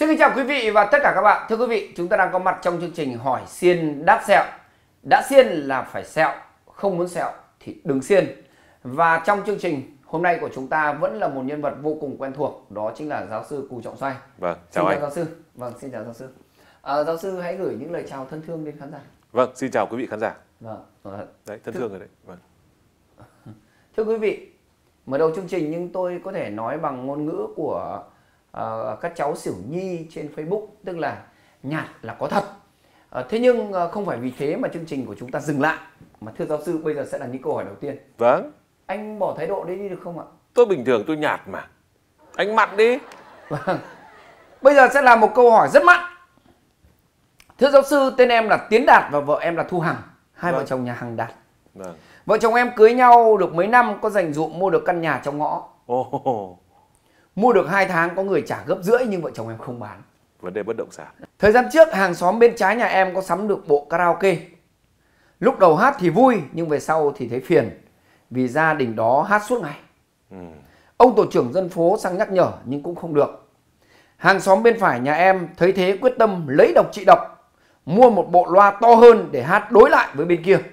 Xin kính chào quý vị và tất cả các bạn. Thưa quý vị, chúng ta đang có mặt trong chương trình hỏi xiên đáp sẹo. Đã xiên là phải sẹo, không muốn sẹo thì đừng xiên. Và trong chương trình hôm nay của chúng ta vẫn là một nhân vật vô cùng quen thuộc, đó chính là giáo sư Cù Trọng Xoay. Vâng, chào anh. Giáo sư. Vâng, xin chào giáo sư. Giáo sư hãy gửi những lời chào thân thương đến khán giả. Vâng, xin chào quý vị khán giả. Vâng. Đấy, thân thương rồi đấy. Vâng. Thưa quý vị, mở đầu chương trình nhưng tôi có thể nói bằng ngôn ngữ của các cháu xỉu nhi trên Facebook, tức là nhạt là có thật. Thế nhưng không phải vì thế mà chương trình của chúng ta dừng lại. Mà thưa giáo sư, bây giờ sẽ là những câu hỏi đầu tiên. Vâng. Anh bỏ thái độ đấy đi được không ạ? Tôi bình thường tôi nhạt mà. Anh mặn đi. Vâng. Bây giờ sẽ là một câu hỏi rất mặn. Thưa giáo sư, tên em là Tiến Đạt và vợ em là Thu Hằng. Hai vợ chồng nhà Hằng Đạt. Vâng. Vợ chồng em cưới nhau được mấy năm, có dành dụm mua được căn nhà trong ngõ. Mua được 2 tháng có người trả gấp rưỡi nhưng vợ chồng em không bán. Vấn đề bất động sản. Thời gian trước hàng xóm bên trái nhà em có sắm được bộ karaoke. Lúc đầu hát thì vui nhưng về sau thì thấy phiền, vì gia đình đó hát suốt ngày. Ông tổ trưởng dân phố sang nhắc nhở nhưng cũng không được. Hàng xóm bên phải nhà em thấy thế quyết tâm lấy độc trị độc, mua một bộ loa to hơn để hát đối lại với bên kia.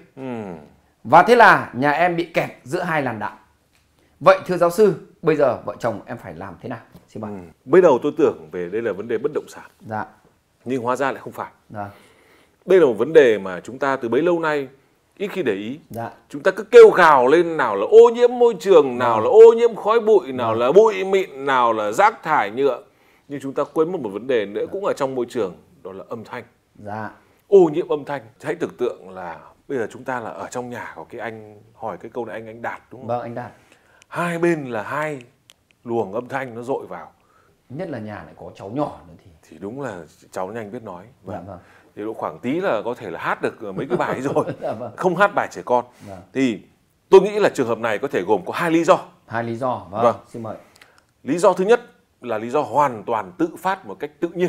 Và thế là nhà em bị kẹt giữa hai làn đạn. Vậy thưa giáo sư, bây giờ vợ chồng em phải làm thế nào? Xin mời. Bây đầu tôi tưởng về đây là vấn đề bất động sản. Dạ. Nhưng hóa ra lại không phải. Dạ. Đây là một vấn đề mà chúng ta từ bấy lâu nay ít khi để ý. Dạ. Chúng ta cứ kêu gào lên, nào là ô nhiễm môi trường, nào là ô nhiễm khói bụi, nào là bụi mịn, nào là rác thải nhựa. Nhưng chúng ta quên mất một vấn đề nữa cũng ở trong môi trường, đó là âm thanh. Dạ. Ô nhiễm âm thanh. Hãy tưởng tượng là bây giờ chúng ta là ở trong nhà của cái anh hỏi cái câu này anh Đạt đúng không? Vâng, anh Đạt. Hai bên là hai luồng âm thanh nó dội vào. Nhất là nhà lại có cháu nhỏ nữa thì đúng là cháu nhanh biết nói. Dạ, vâng. Thì độ khoảng tí là có thể là hát được mấy cái bài ấy rồi. Dạ, vâng. Không hát bài trẻ con. Dạ. Thì tôi nghĩ là trường hợp này có thể gồm có 2 lý do. 2 lý do. Vâng. Vâng. Xin mời. Lý do thứ nhất là lý do hoàn toàn tự phát một cách tự nhiên.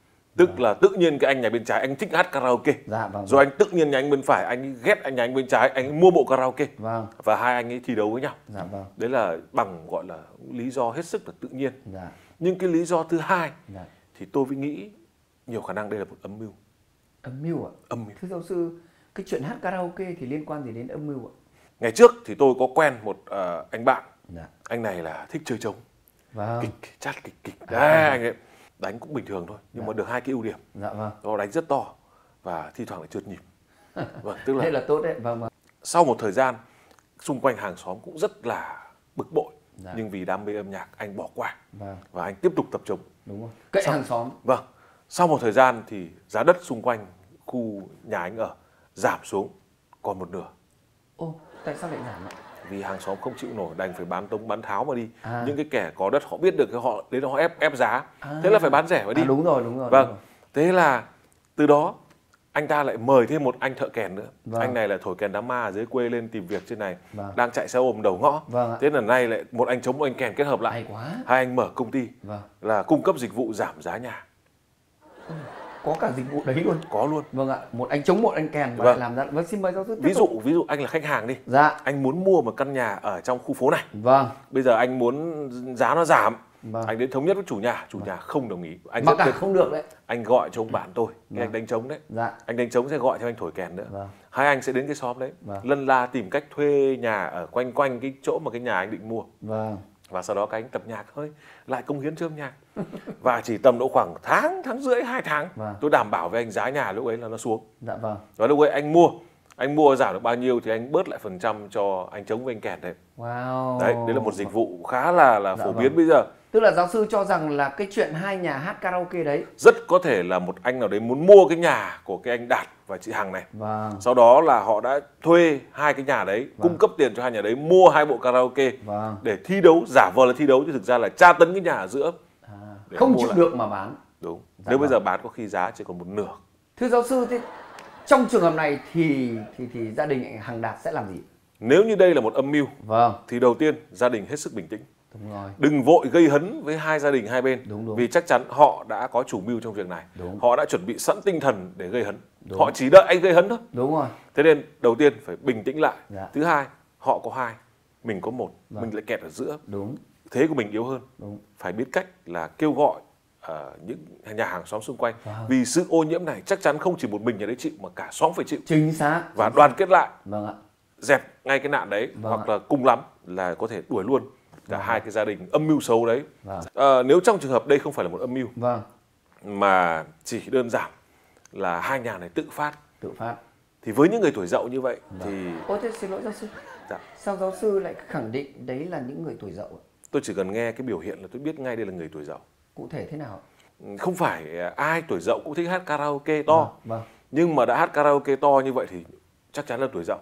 Tức là tự nhiên cái anh nhà bên trái anh thích hát karaoke. Dạ, vâng. Rồi anh tự nhiên nhà anh bên phải anh ghét anh nhà anh bên trái, anh mua bộ karaoke. Vâng. Và hai anh ấy thi đấu với nhau. Dạ, vâng. Đấy là bằng gọi là lý do hết sức là tự nhiên. Dạ. Nhưng cái lý do thứ hai Dạ. thì tôi mới nghĩ nhiều khả năng đây là một âm mưu. Âm mưu ạ? Âm mưu. Thưa giáo sư, cái chuyện hát karaoke thì liên quan gì đến âm mưu ạ? Ngày trước thì tôi có quen một anh bạn. Dạ. Anh này là thích chơi trống. Vâng. Kịch, chát kịch. Đấy, anh ấy đánh cũng bình thường thôi, nhưng mà được 2 cái ưu điểm. Dạ, vâng. Nó đánh rất to và thi thoảng lại trượt nhịp. Vâng, tức là đây là tốt đấy. Vâng, vâng. Sau một thời gian xung quanh hàng xóm cũng rất là bực bội. Dạ. Nhưng vì đam mê âm nhạc anh bỏ qua. Vâng. Và anh tiếp tục tập trống. Đúng rồi. Kệ hàng xóm. Vâng. Sau một thời gian thì giá đất xung quanh khu nhà anh ở giảm xuống còn 1/2. Ô, tại sao lại giảm ạ? Vì hàng xóm không chịu nổi đành phải bán tống bán tháo mà đi. À. Những cái kẻ có đất họ biết được cái họ đến họ ép giá. Thế là phải bán rẻ mà đi. Đúng rồi. Vâng. Đúng rồi. Thế là từ đó anh ta lại mời thêm một anh thợ kèn nữa. Vâng. Anh này là thổi kèn đám ma ở dưới quê lên tìm việc trên này. Vâng. Đang chạy xe ôm đầu ngõ. Vâng ạ. Thế là nay lại một anh trống một anh kèn kết hợp lại. Hay quá. Hai anh mở công ty. Vâng. Là cung cấp dịch vụ giảm giá nhà. Có cả dịch vụ đấy luôn. Có luôn. Vâng ạ. Một anh trống một anh kèn và Vâng. làm ra. Vâng, xin mời giáo sư tiếp Ví tục. dụ anh là khách hàng đi. Dạ. Anh muốn mua một căn nhà ở trong khu phố này. Vâng. Bây giờ anh muốn giá nó giảm. Vâng. Anh đến thống nhất với chủ nhà không đồng ý. Anh Mà rất cả tuyệt. không được đấy. Anh gọi cho ông bạn tôi, cái Vâng. anh đánh trống đấy. Dạ. Anh đánh trống sẽ gọi cho anh thổi kèn nữa. Vâng. Hai anh sẽ đến cái xóm đấy, Vâng. lân la tìm cách thuê nhà ở quanh cái chỗ mà cái nhà anh định mua. Vâng. Và sau đó các anh tập nhạc thôi, lại cống hiến cho âm nhạc. Và chỉ tầm độ khoảng tháng rưỡi, 2 tháng, Vâng. tôi đảm bảo với anh giá nhà lúc ấy là nó xuống. Dạ, vâng. Và lúc ấy anh mua giảm được bao nhiêu thì anh bớt lại phần trăm cho anh trống với anh kèn đấy. Wow. Đấy là một dịch vụ khá là Dạ, phổ vâng. biến bây giờ. Tức là giáo sư cho rằng là cái chuyện hai nhà hát karaoke đấy. Rất có thể là một anh nào đấy muốn mua cái nhà của cái anh Đạt và chị Hằng này. Vâng. Sau đó là họ đã thuê hai cái nhà đấy, cung cấp tiền cho hai nhà đấy mua 2 bộ karaoke. Vâng. Để thi đấu, giả vờ là thi đấu chứ thực ra là tra tấn cái nhà ở giữa. Để Không mua chịu lại. được mà bán. Đúng. Dạ, Nếu bây vâng. giờ bán có khi giá chỉ còn 1/2. Thưa giáo sư, thì trong trường hợp này thì gia đình anh Hằng Đạt sẽ làm gì? Nếu như đây là một âm mưu Vâng. thì đầu tiên gia đình hết sức bình tĩnh. Đúng rồi. Đừng vội gây hấn với hai gia đình hai bên. Đúng. Vì chắc chắn họ đã có chủ mưu trong việc này. Đúng. Họ đã chuẩn bị sẵn tinh thần để gây hấn. Đúng. Họ chỉ đợi anh gây hấn thôi. Đúng rồi. Thế nên đầu tiên phải bình tĩnh lại. Dạ. Thứ hai, họ có 2, mình có 1, Vâng. mình lại kẹt ở giữa. Đúng. Thế của mình yếu hơn. Đúng. Phải biết cách là kêu gọi những nhà hàng xóm xung quanh. Vì sự ô nhiễm này chắc chắn không chỉ một mình nhà đấy chịu mà cả xóm phải chịu. Chính xác. Và đoàn kết lại. Vâng ạ. Dẹp ngay cái nạn đấy, hoặc là cùng lắm là có thể đuổi luôn cả hai cái gia đình âm mưu xấu đấy. Nếu trong trường hợp đây không phải là một âm mưu, mà chỉ đơn giản là hai nhà này tự phát, thì với những người tuổi dậu như vậy thì... Ôi thế xin lỗi giáo sư, sao giáo sư lại khẳng định đấy là những người tuổi dậu? Tôi chỉ cần nghe cái biểu hiện là tôi biết ngay đây là người tuổi dậu. Cụ thể thế nào? Không phải ai tuổi dậu cũng thích hát karaoke to, nhưng mà đã hát karaoke to như vậy thì chắc chắn là tuổi dậu.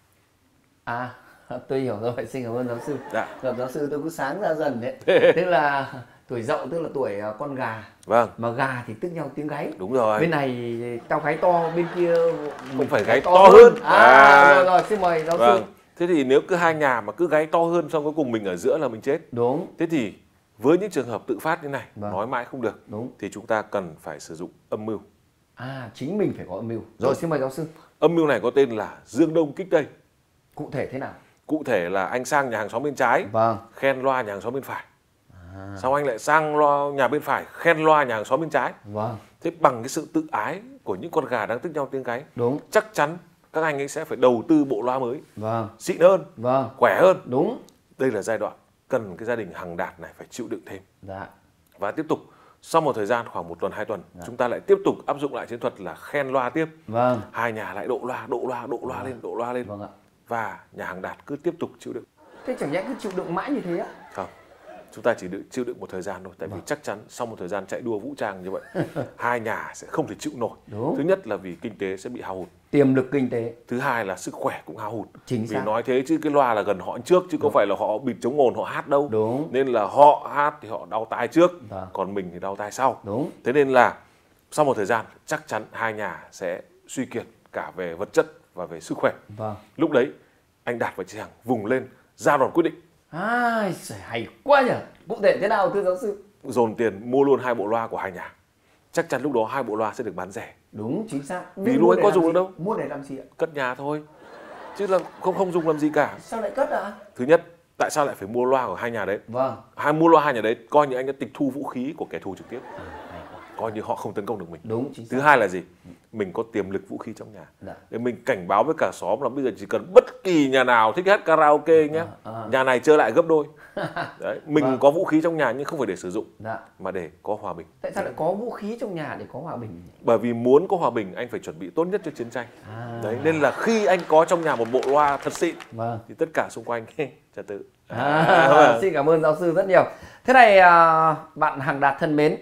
À, tôi hiểu rồi, xin cảm ơn giáo sư. Gặp giáo sư tôi cứ sáng ra dần đấy. Tức là tuổi dậu tức là tuổi con gà. Mà gà thì tức nhau tiếng gáy. Đúng rồi. Bên này tao gáy to, bên kia cũng phải gáy to hơn. Rồi, xin mời giáo sư. Thế thì nếu cứ hai nhà mà cứ gáy to hơn xong cuối cùng mình ở giữa là mình chết. Đúng. Thế thì với những trường hợp tự phát như này, nói mãi không được, thì chúng ta cần phải sử dụng âm mưu. Chính mình phải có âm mưu. Rồi, xin mời giáo sư. Âm mưu này có tên là Dương Đông kích Tây. Cụ thể thế nào? Cụ thể là anh sang nhà hàng xóm bên trái, khen loa nhà hàng xóm bên phải. Sau anh lại sang nhà bên phải, khen loa nhà hàng xóm bên trái. Thế bằng cái sự tự ái của những con gà đang tức nhau tiếng gáy, chắc chắn các anh ấy sẽ phải đầu tư bộ loa mới, xịn hơn, khỏe hơn. Đúng. Đây là giai đoạn cần cái gia đình Hằng Đạt này phải chịu đựng thêm. Và tiếp tục, sau một thời gian khoảng 1 tuần 2 tuần, chúng ta lại tiếp tục áp dụng lại chiến thuật là khen loa tiếp. Hai nhà lại độ loa lên. Và nhà Hằng Đạt cứ tiếp tục chịu đựng. Thế chẳng nhẽ cứ chịu đựng mãi như thế á? Không, chúng ta chỉ chịu đựng một thời gian thôi. Tại vì chắc chắn sau một thời gian chạy đua vũ trang như vậy, hai nhà sẽ không thể chịu nổi. Thứ nhất là vì kinh tế sẽ bị hao hụt, tiềm lực kinh tế. Thứ hai là sức khỏe cũng hao hụt. Chính vì xác. nói thế chứ cái loa là gần họ trước, chứ không phải là họ bịt chống ồn họ hát đâu. Nên là họ hát thì họ đau tai trước, còn mình thì đau tai sau. Thế nên là sau một thời gian chắc chắn hai nhà sẽ suy kiệt cả về vật chất và về sức khỏe. Lúc đấy anh Đạt và chị Hằng vùng lên ra đòn quyết định. Hay quá nhỉ. Cụ thể thế nào thưa giáo sư? Dồn tiền mua luôn 2 bộ loa của hai nhà. Chắc chắn lúc đó 2 bộ loa sẽ được bán rẻ. Đúng, chính xác. Vì lúc ấy có dùng được đâu. Mua để làm gì ạ? Cất nhà thôi, chứ là không dùng làm gì cả. Sao lại cất ạ? Thứ nhất, tại sao lại phải mua loa của hai nhà đấy? Mua loa hai nhà đấy coi như anh đã tịch thu vũ khí của kẻ thù trực tiếp, coi như họ không tấn công được mình. Đúng, chính xác. Thứ hai là gì? Mình có tiềm lực vũ khí trong nhà. Để mình cảnh báo với cả xóm là bây giờ chỉ cần bất kỳ nhà nào thích hát karaoke nhé, nhà này chơi lại gấp đôi. Đấy, mình có vũ khí trong nhà nhưng không phải để sử dụng, mà để có hòa bình. Tại sao lại có vũ khí trong nhà để có hòa bình? Bởi vì muốn có hòa bình anh phải chuẩn bị tốt nhất cho chiến tranh. Đấy, nên là khi anh có trong nhà một bộ loa thật xịn thì tất cả xung quanh trật tự. Xin cảm ơn giáo sư rất nhiều. Thế này bạn Hằng Đạt thân mến,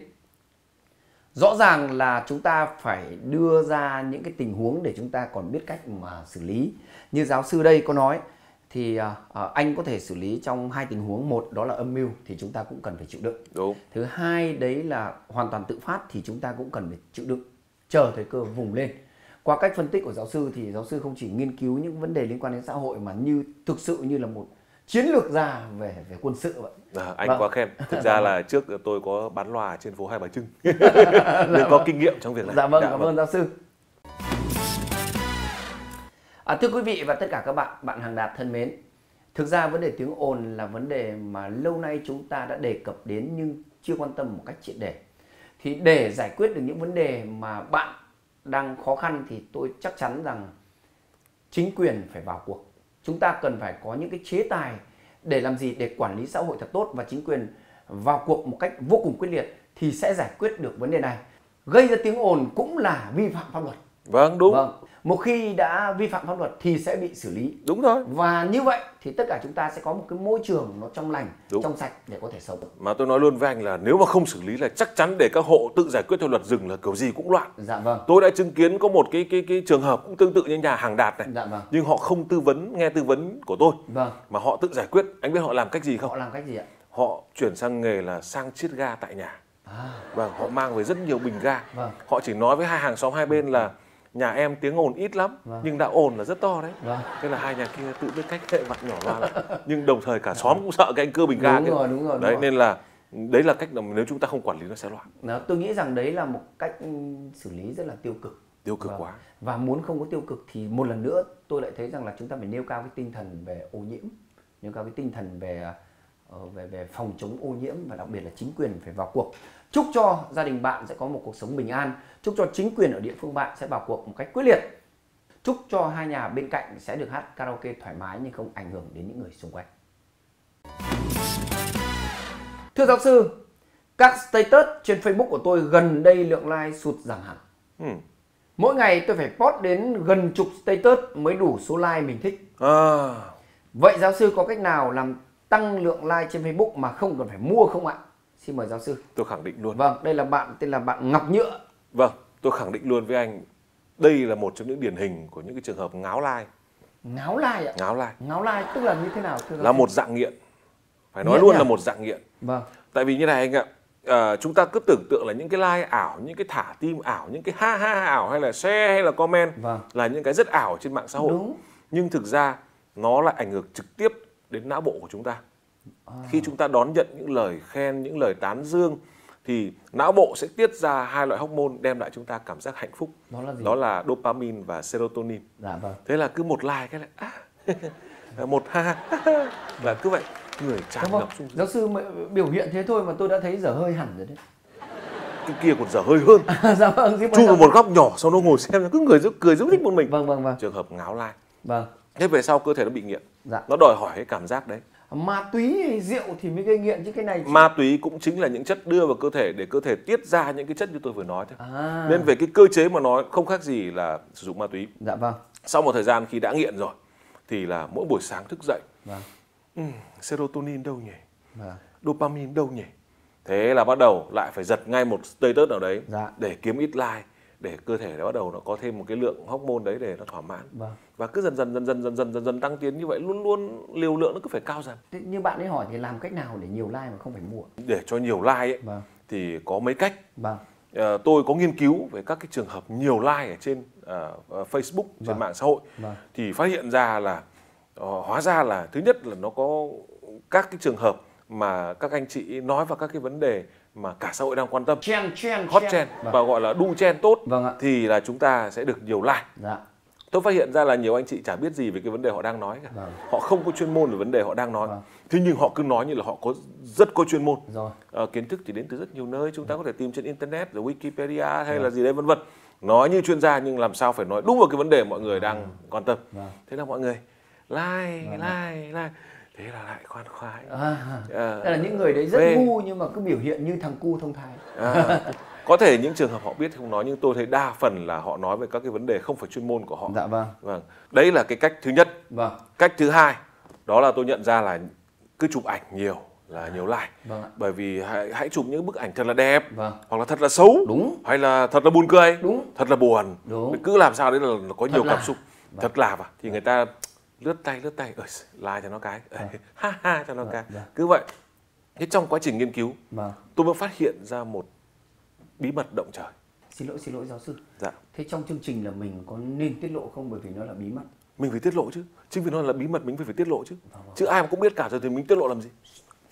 rõ ràng là chúng ta phải đưa ra những cái tình huống để chúng ta còn biết cách mà xử lý. Như giáo sư đây có nói thì anh có thể xử lý trong 2 tình huống. Một đó là âm mưu thì chúng ta cũng cần phải chịu đựng. Đúng. Thứ hai đấy là hoàn toàn tự phát thì chúng ta cũng cần phải chịu đựng, chờ thời cơ vùng lên. Qua cách phân tích của giáo sư thì giáo sư không chỉ nghiên cứu những vấn đề liên quan đến xã hội mà thực sự như là một chiến lược gia về quân sự vậy. Anh quá khen. Thực ra là trước tôi có bán loa trên phố Hai Bà Trưng nên có kinh nghiệm trong việc này. Cảm ơn giáo sư. Thưa quý vị và tất cả các bạn Hằng Đạt thân mến, thực ra vấn đề tiếng ồn là vấn đề mà lâu nay chúng ta đã đề cập đến nhưng chưa quan tâm một cách triệt để. Thì để giải quyết được những vấn đề mà bạn đang khó khăn thì tôi chắc chắn rằng chính quyền phải vào cuộc. Chúng ta cần phải có những cái chế tài để làm gì? Để quản lý xã hội thật tốt, và chính quyền vào cuộc một cách vô cùng quyết liệt thì sẽ giải quyết được vấn đề này. Gây ra tiếng ồn cũng là vi phạm pháp luật. Vâng, đúng. Một khi đã vi phạm pháp luật thì sẽ bị xử lý. Đúng rồi. Và như vậy thì tất cả chúng ta sẽ có một cái môi trường nó trong lành, trong sạch để có thể sống. Mà tôi nói luôn với anh là nếu mà không xử lý là chắc chắn để các hộ tự giải quyết theo luật rừng là kiểu gì cũng loạn. Tôi đã chứng kiến có một cái trường hợp cũng tương tự như nhà Hằng Đạt này. Nhưng họ không nghe tư vấn của tôi. Mà họ tự giải quyết. Anh biết họ làm cách gì không? Họ làm cách gì ạ? Họ chuyển sang nghề là sang chiết ga tại nhà. Họ mang về rất nhiều bình ga. Họ chỉ nói với hai hàng xóm hai bên là nhà em tiếng ồn ít lắm, nhưng đã ồn là rất to đấy. Thế là hai nhà kia tự biết cách hệ vặn nhỏ loa lại. Nhưng đồng thời cả xóm cũng sợ cái anh cơ bình ga kia. Đúng rồi. Đấy, nên là đấy là cách nếu chúng ta không quản lý nó sẽ loạn. Tôi nghĩ rằng đấy là một cách xử lý rất là tiêu cực. Tiêu cực quá. Và muốn không có tiêu cực thì một lần nữa tôi lại thấy rằng là chúng ta phải nêu cao cái tinh thần về ô nhiễm, nêu cao cái tinh thần về về phòng chống ô nhiễm, và đặc biệt là chính quyền phải vào cuộc. Chúc cho gia đình bạn sẽ có một cuộc sống bình an. Chúc cho chính quyền ở địa phương bạn sẽ vào cuộc một cách quyết liệt. Chúc cho hai nhà bên cạnh sẽ được hát karaoke thoải mái nhưng không ảnh hưởng đến những người xung quanh. Thưa giáo sư, các status trên Facebook của tôi gần đây lượng like sụt giảm hẳn. Mỗi ngày tôi phải post đến gần chục status mới đủ số like mình thích. Vậy giáo sư có cách nào làm tăng lượng like trên Facebook mà không cần phải mua không ạ? Xin mời giáo sư. Tôi khẳng định luôn. Vâng, đây là bạn tên là bạn Ngọc Nhựa. Vâng, tôi khẳng định luôn với anh, đây là một trong những điển hình của những cái trường hợp ngáo like. Ngáo like ạ? Ngáo like. Ngáo like tức là như thế nào? Là một dạng nghiện. Phải nói luôn là một dạng nghiện. Vâng. Tại vì như này anh ạ, chúng ta cứ tưởng tượng là những cái like ảo, những cái thả tim ảo, những cái ha ha ảo, hay là share hay là comment, là những cái rất ảo trên mạng xã hội. Đúng. Nhưng thực ra nó lại ảnh hưởng trực tiếp đến não bộ của chúng ta. Khi chúng ta đón nhận những lời khen, những lời tán dương thì não bộ sẽ tiết ra hai loại hormone đem lại chúng ta cảm giác hạnh phúc. Đó là gì? Đó là dopamine và serotonin. Dạ vâng. Thế là cứ một like cái lại một ha là cứ vậy người tràn ngập xung. Giáo sư biểu hiện thế thôi mà tôi đã thấy dở hơi hẳn rồi đấy. Cái kia còn dở hơi hơn. Dạ vâng. Chui vào một góc nhỏ sau đó ngồi xem cứ người cười giúp thích một mình. Vâng. Trường hợp ngáo like. Vâng. Thế về sau cơ thể nó bị nghiện. Dạ. Nó đòi hỏi cái cảm giác đấy. Ma túy hay rượu thì mới gây nghiện chứ cái này. Ma túy cũng chính là những chất đưa vào cơ thể để cơ thể tiết ra những cái chất như tôi vừa nói thôi. Nên về cái cơ chế mà nói không khác gì là sử dụng ma túy. Dạ vâng. Sau một thời gian khi đã nghiện rồi thì là mỗi buổi sáng thức dậy, serotonin đâu nhỉ? Dopamine đâu nhỉ? Thế là bắt đầu lại phải giật ngay một status nào đấy để kiếm ít like, để cơ thể nó bắt đầu nó có thêm một cái lượng hormone đấy để nó thỏa mãn. Và cứ dần tăng tiến như vậy, luôn liều lượng nó cứ phải cao dần. Thế như bạn ấy hỏi thì làm cách nào để nhiều like mà không phải mua? Để cho nhiều like ấy, thì có mấy cách. Tôi có nghiên cứu về các cái trường hợp nhiều like ở trên Facebook, trên mạng xã hội, thì phát hiện ra là hóa ra là thứ nhất là nó có các cái trường hợp mà các anh chị nói vào các cái vấn đề mà cả xã hội đang quan tâm, hot trend và gọi là đu trend tốt, thì là chúng ta sẽ được nhiều like. Tôi phát hiện ra là nhiều anh chị chả biết gì về cái vấn đề họ đang nói cả. Họ không có chuyên môn về vấn đề họ đang nói. Thế nhưng họ cứ nói như là họ rất có chuyên môn. Kiến thức thì đến từ rất nhiều nơi, chúng ta có thể tìm trên internet, rồi Wikipedia hay là gì đấy vân vân. Nói như chuyên gia nhưng làm sao phải nói đúng vào cái vấn đề mọi người đang quan tâm. Thế là mọi người like. Thế là lại khoan khoái. Tức là những người đấy rất ngu nhưng mà cứ biểu hiện như thằng cu thông thái. Có thể những trường hợp họ biết không nói, nhưng tôi thấy đa phần là họ nói về các cái vấn đề không phải chuyên môn của họ. Dạ vâng. Đấy là cái cách thứ nhất. Cách thứ hai, đó là tôi nhận ra là cứ chụp ảnh nhiều là nhiều like. Bởi vì hãy chụp những bức ảnh thật là đẹp, hoặc là thật là xấu, hay là thật là buồn cười, thật là buồn. Cứ làm sao đấy là có nhiều cảm xúc. Thật là thì người ta lướt tay like cho nó cái, ha cho nó cái. Cứ vậy. Thế trong quá trình nghiên cứu, tôi mới phát hiện ra một bí mật động trời. Xin lỗi giáo sư. Thế trong chương trình là mình có nên tiết lộ không, bởi vì nó là bí mật? Mình phải tiết lộ chứ. Chính vì nó là bí mật mình phải tiết lộ chứ. Chứ ai mà cũng biết cả rồi thì mình tiết lộ làm gì?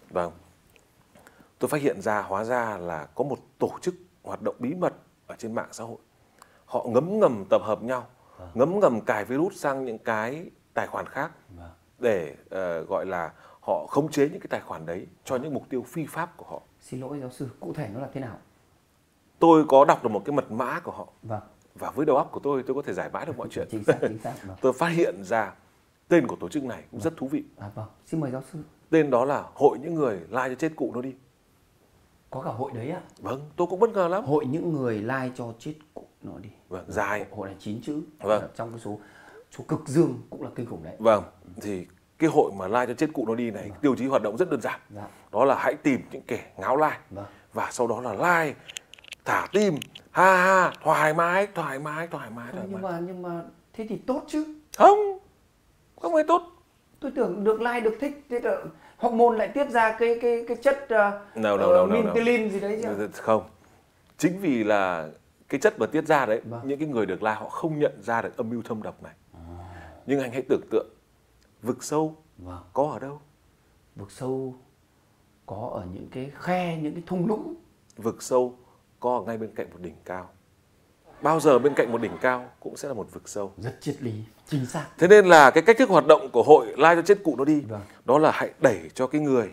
Tôi phát hiện ra hóa ra là có một tổ chức hoạt động bí mật ở trên mạng xã hội. Họ ngấm ngầm tập hợp nhau, ngấm ngầm cài virus sang những cái tài khoản khác để gọi là họ khống chế những cái tài khoản đấy cho những mục tiêu phi pháp của họ. Xin lỗi giáo sư, cụ thể nó là thế nào? Tôi có đọc được một cái mật mã của họ. Và với đầu óc của tôi có thể giải mã được mọi chuyện. Chính xác. Tôi phát hiện ra tên của tổ chức này cũng rất thú vị. Xin mời giáo sư. Tên đó là Hội những người like cho chết cụ nó đi. Có cả hội đấy à? Vâng, tôi cũng bất ngờ lắm. Hội những người like cho chết cụ nó đi. Dài. Hội này 9 chữ. Trong cái số cực dương cũng là kinh khủng đấy. Thì cái hội mà like cho chết cụ nó đi này, tiêu chí hoạt động rất đơn giản. Đó là hãy tìm những kẻ ngáo like. Và sau đó là like, thả tim, ha, thoải mái. Nhưng mà thế thì tốt chứ? Không hề tốt. Tôi tưởng được like được thích, thế là hormone lại tiết ra cái chất mintilin gì đấy chứ? Không. Chính vì là cái chất mà tiết ra đấy, những cái người được like họ không nhận ra được âm mưu thâm độc này. Nhưng anh hãy tưởng tượng, vực sâu có ở đâu? Vực sâu có ở những cái khe, những cái thung lũng. Vực sâu có ở ngay bên cạnh một đỉnh cao. Bao giờ bên cạnh một đỉnh cao cũng sẽ là một vực sâu. Rất triết lý, chính xác. Thế nên là cái cách thức hoạt động của hội like cho chết cụ nó đi, đó là hãy đẩy cho cái người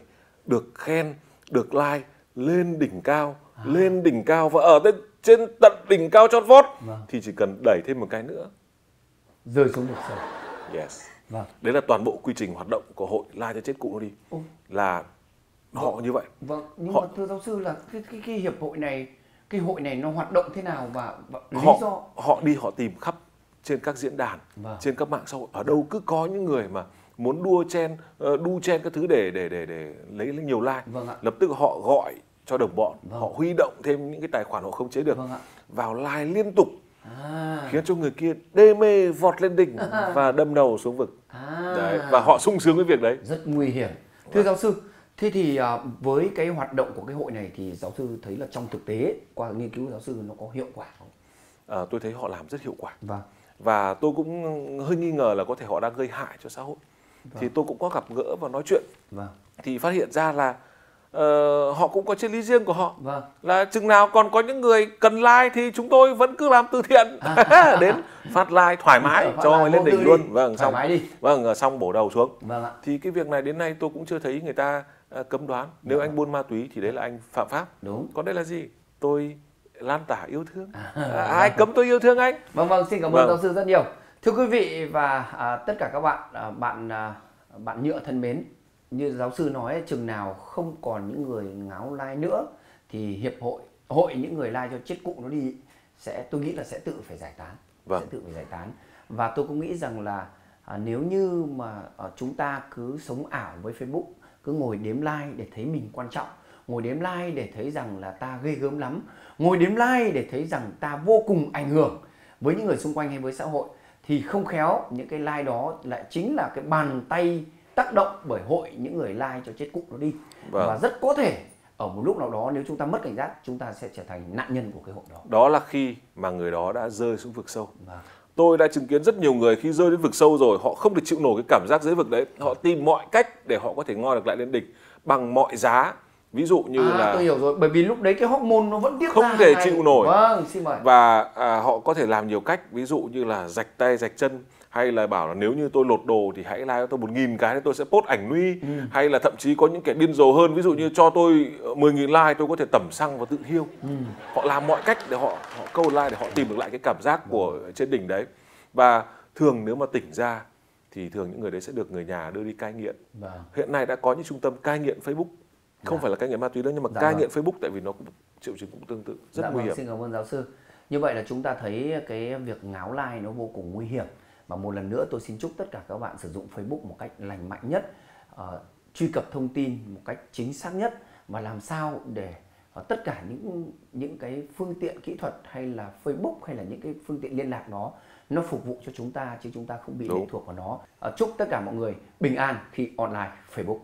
được khen, được like, lên đỉnh cao, lên đỉnh cao và ở trên tận đỉnh cao chót vót, thì chỉ cần đẩy thêm một cái nữa rơi xuống vực sâu. Yes. Đấy là toàn bộ quy trình hoạt động của hội Like cho chết cụ nó đi. Là họ như vậy. Nhưng mà thưa giáo sư là cái hiệp hội này, cái hội này nó hoạt động thế nào và lý do? Họ đi họ tìm khắp trên các diễn đàn, trên các mạng xã hội, ở đâu cứ có những người mà muốn đu chen các thứ để lấy nhiều like. Lập tức họ gọi cho đồng bọn, họ huy động thêm những cái tài khoản họ không chế được vào like liên tục, khiến cho người kia đê mê vọt lên đỉnh và đâm đầu xuống vực. Đấy, và họ sung sướng với việc đấy. Rất nguy hiểm. Thưa giáo sư, thế thì với cái hoạt động của cái hội này thì giáo sư thấy là trong thực tế qua nghiên cứu giáo sư nó có hiệu quả không? Tôi thấy họ làm rất hiệu quả. Và tôi cũng hơi nghi ngờ là có thể họ đang gây hại cho xã hội. Thì tôi cũng có gặp gỡ và nói chuyện. Thì phát hiện ra là họ cũng có triết lý riêng của họ. Là chừng nào còn có những người cần like thì chúng tôi vẫn cứ làm từ thiện. Đến phát like thoải mái cho mày lên đỉnh luôn. Xong bổ đầu xuống. Thì cái việc này đến nay tôi cũng chưa thấy người ta cấm đoán. Nếu anh buôn ma túy thì đấy là anh phạm pháp. Còn đây là gì? Tôi lan tỏa yêu thương. Ai cấm tôi yêu thương anh? Xin cảm ơn giáo sư rất nhiều. Thưa quý vị và tất cả các bạn nhựa thân mến, như giáo sư nói, chừng nào không còn những người ngáo like nữa thì hiệp hội những người like cho chết cụ nó đi tôi nghĩ là sẽ tự phải giải tán. Và tôi cũng nghĩ rằng là nếu như mà chúng ta cứ sống ảo với Facebook, cứ ngồi đếm like để thấy mình quan trọng, ngồi đếm like để thấy rằng là ta ghê gớm lắm, ngồi đếm like để thấy rằng ta vô cùng ảnh hưởng với những người xung quanh hay với xã hội, thì không khéo những cái like đó lại chính là cái bàn tay tác động bởi hội những người like cho chết cụ nó đi. Và rất có thể ở một lúc nào đó nếu chúng ta mất cảnh giác, chúng ta sẽ trở thành nạn nhân của cái hội đó. Đó là khi mà người đó đã rơi xuống vực sâu. Tôi đã chứng kiến rất nhiều người khi rơi đến vực sâu rồi, họ không thể chịu nổi cái cảm giác dưới vực đấy. Họ tìm mọi cách để họ có thể ngoi được lại lên đỉnh bằng mọi giá. Ví dụ như là tôi hiểu rồi, bởi vì lúc đấy cái hormone nó vẫn tiết ra không thể chịu nổi. Xin mời. Và họ có thể làm nhiều cách, ví dụ như là rạch tay rạch chân, hay là bảo là nếu như tôi lột đồ thì hãy like cho tôi 1.000 cái tôi sẽ post ảnh nude. Hay là thậm chí có những kẻ điên rồ hơn, ví dụ như cho tôi 10.000 like tôi có thể tẩm xăng và tự thiêu. Họ làm mọi cách để họ câu like để họ tìm được lại cái cảm giác của trên đỉnh đấy. Và thường nếu mà tỉnh ra thì thường những người đấy sẽ được người nhà đưa đi cai nghiện. Hiện nay đã có những trung tâm cai nghiện Facebook, không phải là cai nghiện ma túy nữa, nhưng mà cai nghiện Facebook, tại vì nó cũng triệu chứng cũng tương tự, rất nguy hiểm. Xin cảm ơn giáo sư. Như vậy là chúng ta thấy cái việc ngáo like nó vô cùng nguy hiểm. Và một lần nữa tôi xin chúc tất cả các bạn sử dụng Facebook một cách lành mạnh nhất, truy cập thông tin một cách chính xác nhất, và làm sao để tất cả những cái phương tiện kỹ thuật hay là Facebook hay là những cái phương tiện liên lạc đó nó phục vụ cho chúng ta, chứ chúng ta không bị lệ thuộc vào nó. Chúc tất cả mọi người bình an khi online Facebook.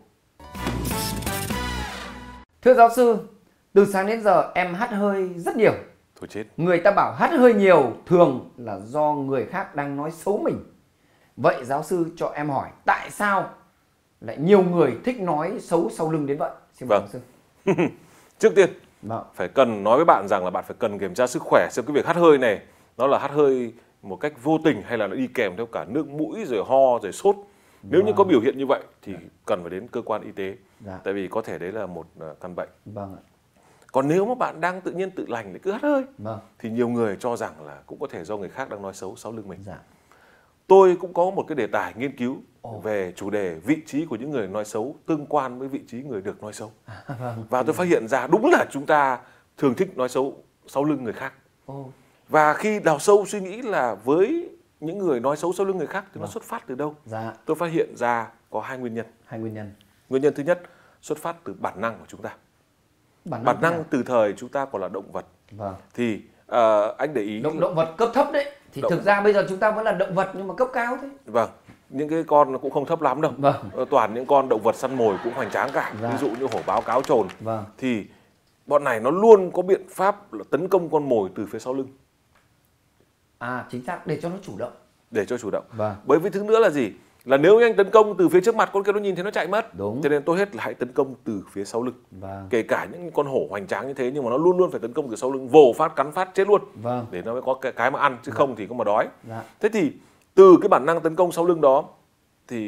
Thưa giáo sư, từ sáng đến giờ em hắt hơi rất nhiều. Thôi chết. Người ta bảo hắt hơi nhiều thường là do người khác đang nói xấu mình. Vậy giáo sư cho em hỏi, tại sao lại nhiều người thích nói xấu sau lưng đến vậy? Xin mời giáo sư. Trước tiên, phải cần nói với bạn rằng là bạn phải cần kiểm tra sức khỏe xem cái việc hắt hơi này nó là hắt hơi một cách vô tình hay là nó đi kèm theo cả nước mũi rồi ho rồi sốt. Nếu như có biểu hiện như vậy thì cần phải đến cơ quan y tế. Tại vì có thể đấy là một căn bệnh. Còn nếu mà bạn đang tự nhiên tự lành để cứ hắt hơi thì nhiều người cho rằng là cũng có thể do người khác đang nói xấu sau lưng mình. Tôi cũng có một cái đề tài nghiên cứu về chủ đề vị trí của những người nói xấu tương quan với vị trí người được nói xấu. Và tôi phát hiện ra đúng là chúng ta thường thích nói xấu sau lưng người khác. Và khi đào sâu suy nghĩ là với những người nói xấu sau lưng người khác thì nó xuất phát từ đâu? Tôi phát hiện ra có hai nguyên nhân. Nguyên nhân thứ nhất xuất phát từ bản năng của chúng ta. Bản năng từ thời chúng ta còn là động vật. Thì anh để ý động vật cấp thấp đấy. Thì thực ra bây giờ chúng ta vẫn là động vật nhưng mà cấp cao thế. Những cái con nó cũng không thấp lắm đâu. Toàn những con động vật săn mồi cũng hoành tráng cả. Ví dụ như hổ báo cáo trồn. Thì bọn này nó luôn có biện pháp là tấn công con mồi từ phía sau lưng. Chính xác, để cho nó chủ động. Để cho chủ động. Bởi vì thứ nữa là gì? Là nếu anh tấn công từ phía trước mặt, con kia nó nhìn thấy nó chạy mất. Cho nên tôi hết là hãy tấn công từ phía sau lưng. Kể cả những con hổ hoành tráng như thế nhưng mà nó luôn luôn phải tấn công từ sau lưng, vồ phát cắn phát chết luôn. Để nó mới có cái mà ăn, chứ không thì có mà đói. Thế thì từ cái bản năng tấn công sau lưng đó thì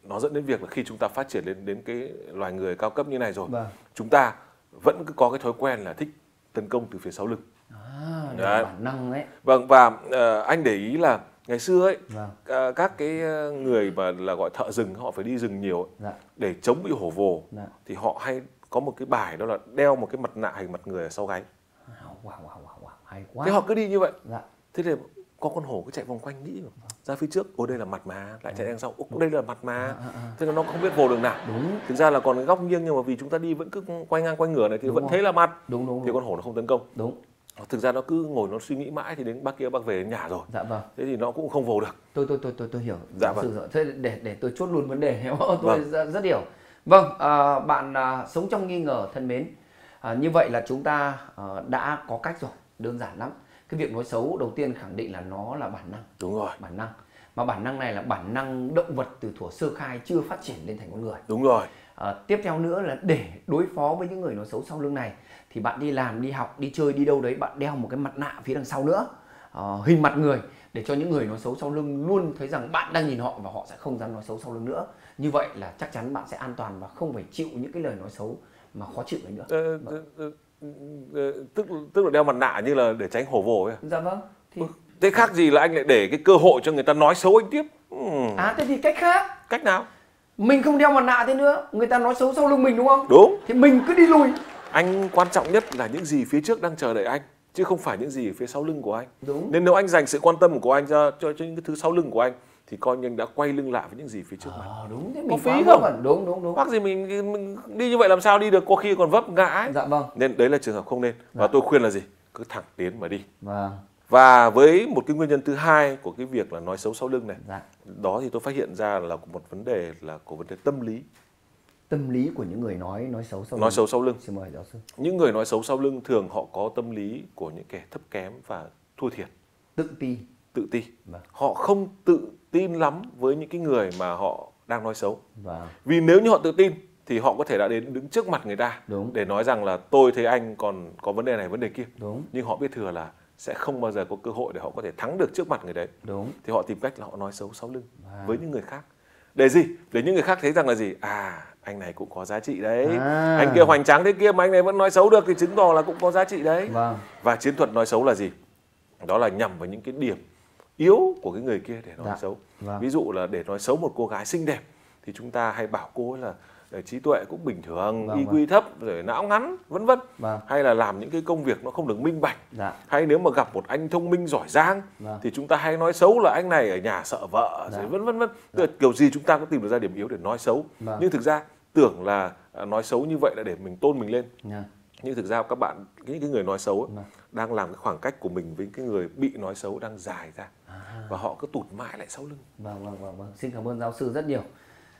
nó dẫn đến việc là khi chúng ta phát triển đến cái loài người cao cấp như này rồi, chúng ta vẫn cứ có cái thói quen là thích tấn công từ phía sau lưng. Đấy. Bản năng đấy. Vâng, và anh để ý là ngày xưa ấy, các cái người mà là gọi thợ rừng, họ phải đi rừng nhiều ấy, để chống bị hổ vồ, thì họ hay có một cái bài đó là đeo một cái mặt nạ hình mặt người ở sau gáy. Hay quá. Thế họ cứ đi như vậy. Thế thì có con hổ cứ chạy vòng quanh nghĩ ra phía trước, ồ đây là mặt mà, lại chạy đằng sau, ồ đây là mặt mà. Thế là nó không biết vồ đường nào. Thực ra là còn cái góc nghiêng, nhưng mà vì chúng ta đi vẫn cứ quay ngang quay ngửa này thì vẫn thấy là mặt. Thì con hổ nó không tấn công. Thực ra nó cứ ngồi nó suy nghĩ mãi thì đến bác kia bác về đến nhà rồi. Thế thì nó cũng không vồ được. Tôi hiểu. Thế để tôi chốt luôn vấn đề. Tôi rất hiểu. Vâng, bạn sống trong nghi ngờ thân mến. Như vậy là chúng ta đã có cách rồi, đơn giản lắm. Cái việc nói xấu đầu tiên khẳng định là nó là bản năng. Đúng rồi. Bản năng. Mà bản năng này là bản năng động vật từ thuở sơ khai, chưa phát triển lên thành con người. Đúng rồi. Tiếp theo nữa là để đối phó với những người nói xấu sau lưng này thì bạn đi làm, đi học, đi chơi, đi đâu đấy, bạn đeo một cái mặt nạ phía đằng sau nữa, hình mặt người, để cho những người nói xấu sau lưng luôn thấy rằng bạn đang nhìn họ và họ sẽ không dám nói xấu sau lưng nữa. Như vậy là chắc chắn bạn sẽ an toàn và không phải chịu những cái lời nói xấu mà khó chịu đấy nữa. Tức là đeo mặt nạ như là để tránh hổ vồ ấy. Dạ vâng. Thế khác gì là anh lại để cái cơ hội cho người ta nói xấu anh tiếp? Thế thì cách khác. Cách nào? Mình không đeo mặt nạ thế nữa, người ta nói xấu sau lưng mình đúng không? Đúng. Thì mình cứ đi lùi. Anh quan trọng nhất là những gì phía trước đang chờ đợi anh, chứ không phải những gì phía sau lưng của anh. Đúng. Nên nếu anh dành sự quan tâm của anh cho những cái thứ sau lưng của anh thì coi như anh đã quay lưng lại với những gì phía trước mặt. Đúng thế, có phí không? Đúng. Bác gì mình đi như vậy làm sao đi được, có khi còn vấp ngã ấy. Dạ vâng. Nên đấy là trường hợp không nên. Và tôi khuyên là gì? Cứ thẳng tiến mà đi. Vâng. Và với một cái nguyên nhân thứ hai của cái việc là nói xấu sau lưng này, đó thì tôi phát hiện ra là một vấn đề là của vấn đề tâm lý. Tâm lý của những người nói xấu sau lưng. Nói xấu sau lưng. Xin mời giáo sư. Những người nói xấu sau lưng thường họ có tâm lý của những kẻ thấp kém và thua thiệt. Tự ti. Họ không tự tin lắm với những cái người mà họ đang nói xấu. Vì nếu như họ tự tin thì họ có thể đã đến đứng trước mặt người ta để nói rằng là tôi thấy anh còn có vấn đề này vấn đề kia. Nhưng họ biết thừa là sẽ không bao giờ có cơ hội để họ có thể thắng được trước mặt người đấy. Thì họ tìm cách là họ nói xấu sau lưng với những người khác. Để gì? Để những người khác thấy rằng là gì? Anh này cũng có giá trị đấy. Anh kia hoành tráng thế kia mà anh này vẫn nói xấu được thì chứng tỏ là cũng có giá trị đấy. Và chiến thuật nói xấu là gì? Đó là nhằm vào những cái điểm yếu của cái người kia để nói xấu. Ví dụ là để nói xấu một cô gái xinh đẹp thì chúng ta hay bảo cô ấy là trí tuệ cũng bình thường, IQ thấp, rồi não ngắn, vân vân. Hay là làm những cái công việc nó không được minh bạch. Hay nếu mà gặp một anh thông minh giỏi giang thì chúng ta hay nói xấu là anh này ở nhà sợ vợ, rồi vân vân. Kiểu gì chúng ta cũng tìm được ra điểm yếu để nói xấu. Nhưng thực ra tưởng là nói xấu như vậy là để mình tôn mình lên. Nhưng thực ra các bạn, những cái người nói xấu ấy, đang làm cái khoảng cách của mình với cái người bị nói xấu đang dài ra. Và họ cứ tụt mãi lại sau lưng. Vâng. Xin cảm ơn giáo sư rất nhiều.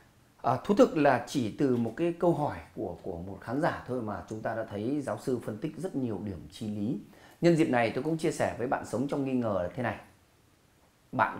Thú thực là chỉ từ một cái câu hỏi của một khán giả thôi mà chúng ta đã thấy giáo sư phân tích rất nhiều điểm chi lý. Nhân dịp này tôi cũng chia sẻ với bạn sống trong nghi ngờ là thế này. Bạn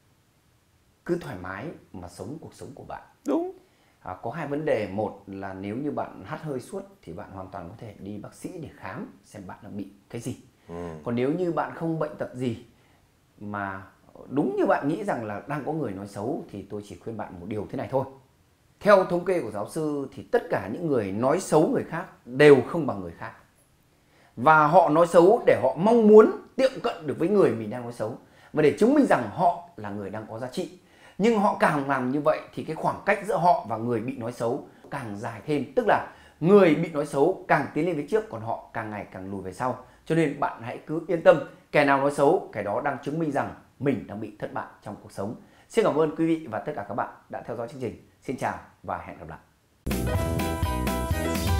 cứ thoải mái mà sống cuộc sống của bạn. Đúng. Có hai vấn đề. Một là nếu như bạn hắt hơi suốt thì bạn hoàn toàn có thể đi bác sĩ để khám xem bạn đang bị cái gì. Còn nếu như bạn không bệnh tật gì mà đúng như bạn nghĩ rằng là đang có người nói xấu thì tôi chỉ khuyên bạn một điều thế này thôi. Theo thống kê của giáo sư thì tất cả những người nói xấu người khác đều không bằng người khác. Và họ nói xấu để họ mong muốn tiệm cận được với người mình đang nói xấu. Và để chứng minh rằng họ là người đang có giá trị. Nhưng họ càng làm như vậy thì cái khoảng cách giữa họ và người bị nói xấu càng dài thêm. Tức là người bị nói xấu càng tiến lên phía trước, còn họ càng ngày càng lùi về sau. Cho nên bạn hãy cứ yên tâm. Kẻ nào nói xấu, kẻ đó đang chứng minh rằng mình đang bị thất bại trong cuộc sống. Xin cảm ơn quý vị và tất cả các bạn đã theo dõi chương trình. Xin chào và hẹn gặp lại.